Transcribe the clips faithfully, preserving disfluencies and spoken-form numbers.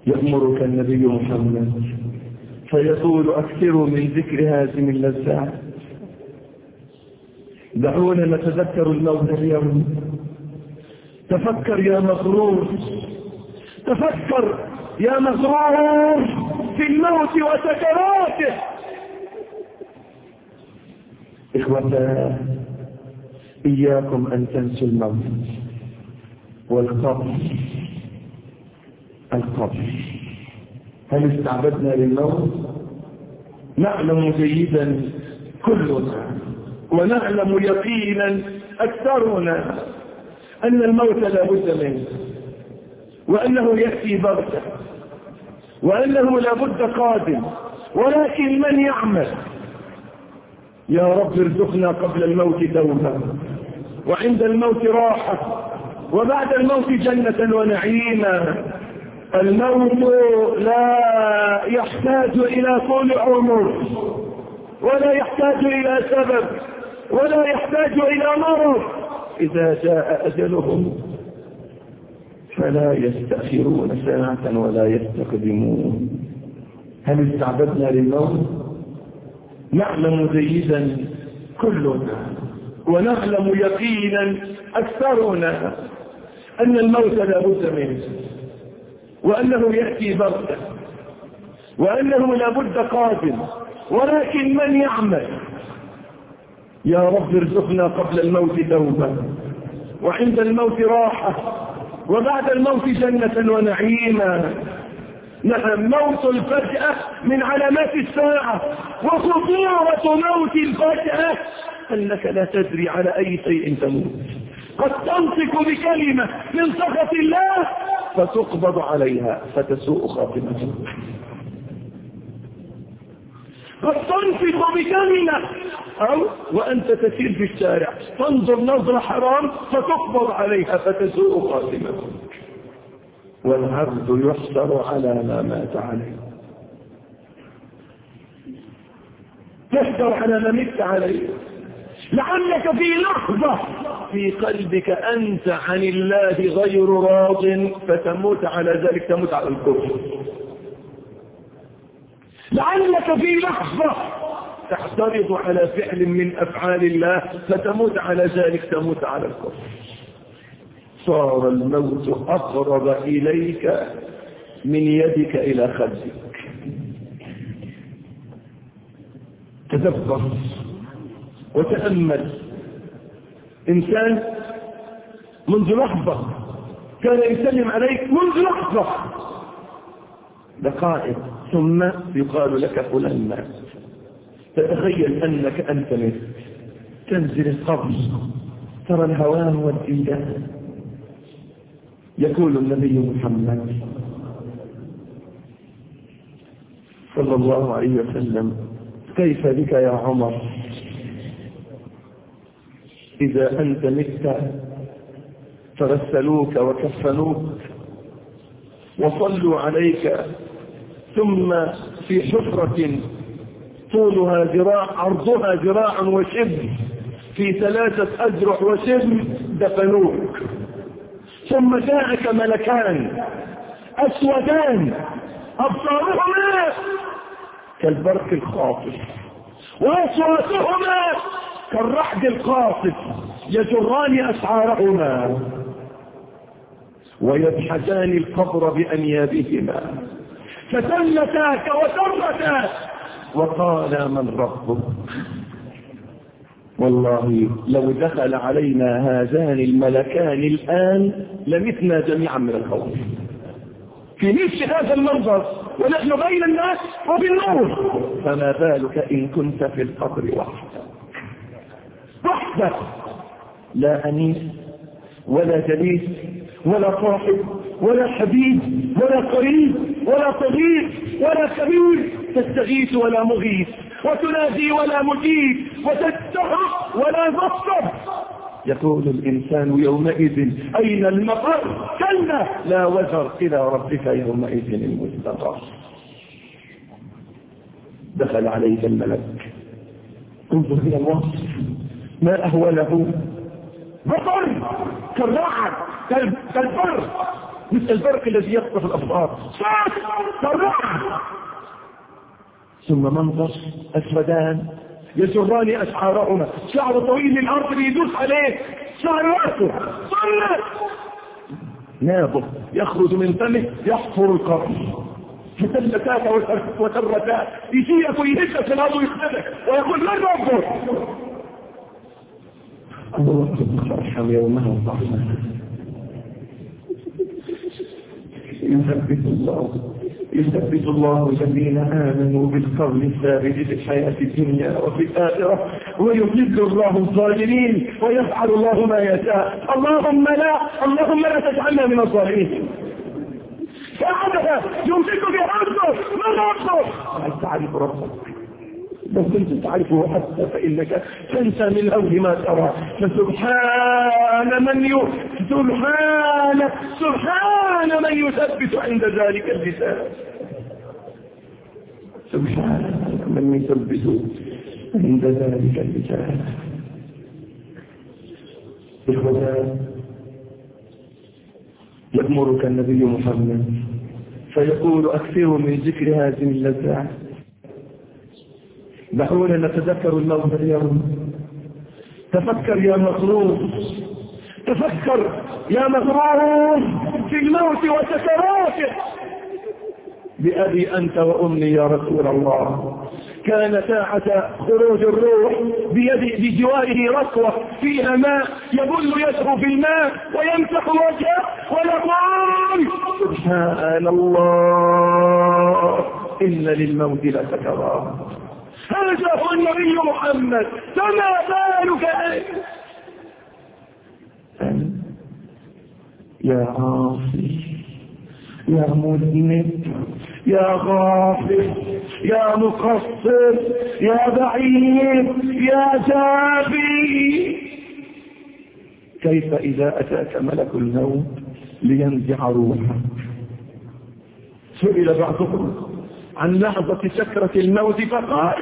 يأمرك النبي محمد فيقول أكثروا من ذكر هازم اللذات. دعونا نتذكر الموت اليوم. تفكر يا مغرور، تفكر يا مغرور في الموت وسكراته. إخوة، إياكم أن تنسوا الموت والقبر. القبر، هل استعبدنا للموت؟ نعلم جيدا كلنا ونعلم يقينا أكثرنا أن الموت لا بد منه، وأنه يأتي بغتة، وأنه لا بد قادم، ولكن من يعمل؟ يا رب ارزقنا قبل الموت توبة، وعند الموت راحة، وبعد الموت جنة ونعيما. الموت لا يحتاج إلى طول عمر، ولا يحتاج إلى سبب، ولا يحتاج إلى مرض. إذا جاء أجلهم فلا يستأخرون ساعة ولا يستقدمون. هل استعبدنا للموت؟ نعلم جيدا كلنا ونعلم يقينا أكثرنا أن الموت لا بد منه، وأنه يأتي بغتة، وأنه لا بد قادم، ولكن من يعمل؟ يا رب ارزقنا قبل الموت توبة، وعند الموت راحة، وبعد الموت جنة ونعيما. نعم، موت الفجأة من علامات الساعة، وخطورة موت الفجأة أنك لا تدري على أي شيء تموت. قد تنطق بكلمة من سخط الله فتقبض عليها فتسوء خاتمتك. قد تنطق بكلمة أو وأنت تسير في الشارع تنظر نظرة حرام فتقبض عليها فتسوء خاتمتك. والعبد يحشر على ما مات عليه. تحشر على ما مت عليه. لعلك في لحظة في قلبك أنت عن الله غير راض فتموت على ذلك، تموت على الكفر. لعلك في لحظة تحترض على فعل من أفعال الله فتموت على ذلك، تموت على الكفر. صار الموت أقرب إليك من يدك إلى خدك. تدبر وتأمل. إنسان منذ لحظة كان يسلم عليك، منذ لحظة دقائق ثم يقال لك فلان مات. تتخيل أنك أنت مت، تنزل القبر، ترى الهوان والإيمان. يقول النبي محمد صلى الله عليه وسلم: كيف بك يا عمر إذا أنت مت فغسلوك وكفنوك وصلوا عليك، ثم في حفرة طولها ذراع عرضها ذراع وشبر في ثلاثة أذرع وشبر دفنوك، ثم جاءك ملكان أسودان أبصارهما كالبرق الخاطف وأصواتهما كالرعد القاصف يجران أسعارهما ويبحثان القبر بأنيابهما، فتلتاك وترتاك وقال: من ربك؟ والله لو دخل علينا هذان الملكان الآن لمتنا جميعا من الخوف في نفس هذا المنظر ونحن بين الناس وبالنور، فما بالك إن كنت في القبر وحدك وحدك، لا أنيس ولا جليس ولا صاحب ولا حبيب ولا قريب ولا صغير ولا كبير، تستغيث ولا مغيث، وتنادي ولا مجيب، وتستحق ولا تصب. يقول الإنسان يومئذ: أين المفر؟ كلا لا وزر، إلى ربك يومئذ المستقر. دخل عليك الملك، انظر إلى الوصف ما أهوله، بطر كالرعد كالبر، مثل البرق الذي يخطف الأبصار، صرعا، ثم منظر أسودان يجران أسعارهما، شعر طويل للأرض بيدوس عليه، شعر رأسه صلت، نابه يخرج من فمه يحفر القرن، فتلتاك وترتاك، يجيك ويهزك في الأرض ويخدك ويقول من ربك؟ الله ارحم يومها الرحمن. يثبت الله يثبت الله الذين آمنوا بالقول الثابت في الحياة الدنيا وفي الآخرة، ويضل الله الظالمين ويفعل الله ما يشاء. اللهم لا اللهم لا تجعلنا من الظالمين. فعلها يمسك بربه من ربه. هل تعرف ربك؟ لو كنت تعرفه حتى فإنك تنسى من أول ما ترى. فسبحان من ي... سبحان سبحان من يثبت عند ذلك اللسان. سبحان من يثبت عند ذلك اللسان. إخوتان، يأمرك النبي محمد فيقول أكثروا من ذكر هذه اللذات. دعونا نتذكر الموت اليوم. تفكر يا مغرور، تفكر يا مغرور في الموت وسكراته. بأبي أنت وأمي يا رسول الله، كان ساعة خروج الروح بيد بجواره ركوة فيها ماء، يبل يده في الماء ويمسح وجهه ويقول سبحان الله إن للموت لسكرات. هذا هو النبي محمد، فما بالك أنت يا عاصي يا مذنب يا غافل يا مقصر يا بعيد يا جافي؟ كيف إذا أتاك ملك الموت لينزع روحك؟ سئل بعضهم عن لحظة سكرة الموت فقال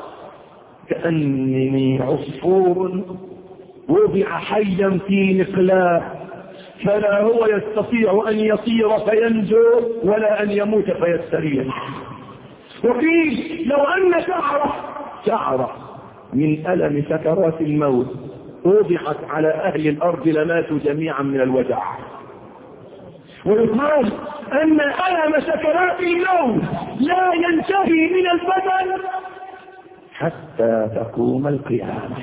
كأنني عصفور وضع حيا في مقلاه، فلا هو يستطيع أن يطير فينجو ولا أن يموت فيستريح. وقيل لو أن شعرة شعرة من ألم سكرات الموت وضعت على أهل الأرض لماتوا جميعا من الوجع. ويقال أن ألم سكرات الموت لا ينتهي من البدن حتى تقوم القيامة.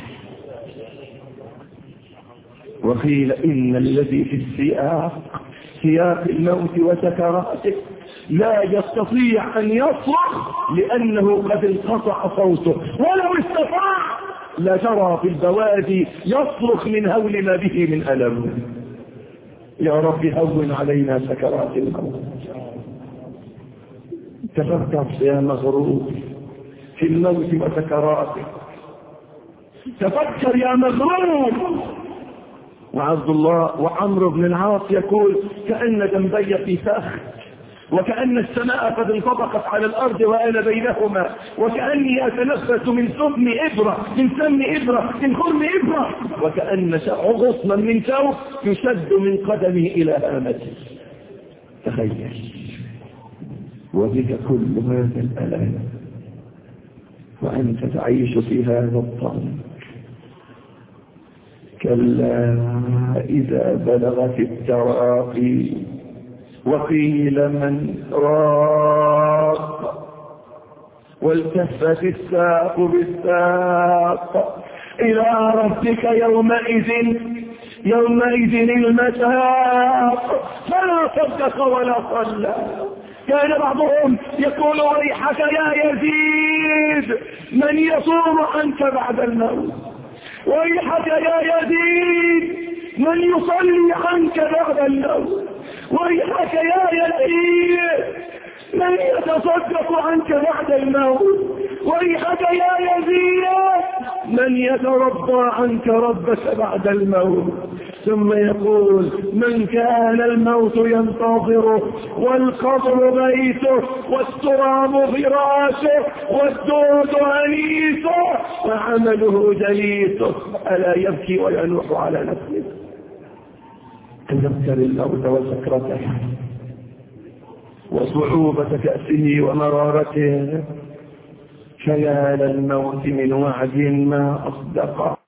وقيل إن الذي في السياق سياق الموت وسكراته لا يستطيع أن يصرخ لأنه قد انقطع صوته، ولو استطاع لجرى في البوادي يصرخ من هول ما به من ألم. يا رب هون علينا سكرات الموت. تفكر يا مغرور في الموت وسكراته، تفكر يا مغرور. وعبد الله وعمرو بن العاص يقول كأن جنبي في فخ، وكأن السماء قد انطبقت على الأرض وأنا بينهما، وكأني أتنفس من سم إبرة من سم إبرة من خرم إبرة، وكأن غصنا من ثوب يشد من قدمي إلى هامتي. تخيل وبك كل هذا الألم وأنت تعيش في هذا الطعم. كلا إذا بلغت التراقي وقيل من راق والتفت الساق بالساق إلى ربك يومئذ يومئذ المساق. فلا صدق ولا صلى. كان بعضهم يقول ويحك يا يزيد من يصوم عنك بعد الموت، ويحك يا يزيد من يصلي عنك بعد الموت، ويحك يا يزيد من يتصدق عنك بعد الموت، ويحك يا يزيد من يترضى عنك ربك بعد الموت. ثم يقول من كان الموت ينتظره والقبر بيته والتراب فراشه والدود أنيسه وعمله جليسه ألا يبكي وينوح على نفسه؟ تذكر الموت وسكرته وصعوبة كأسه ومرارته، فيا للموت من وعد ما أصدق.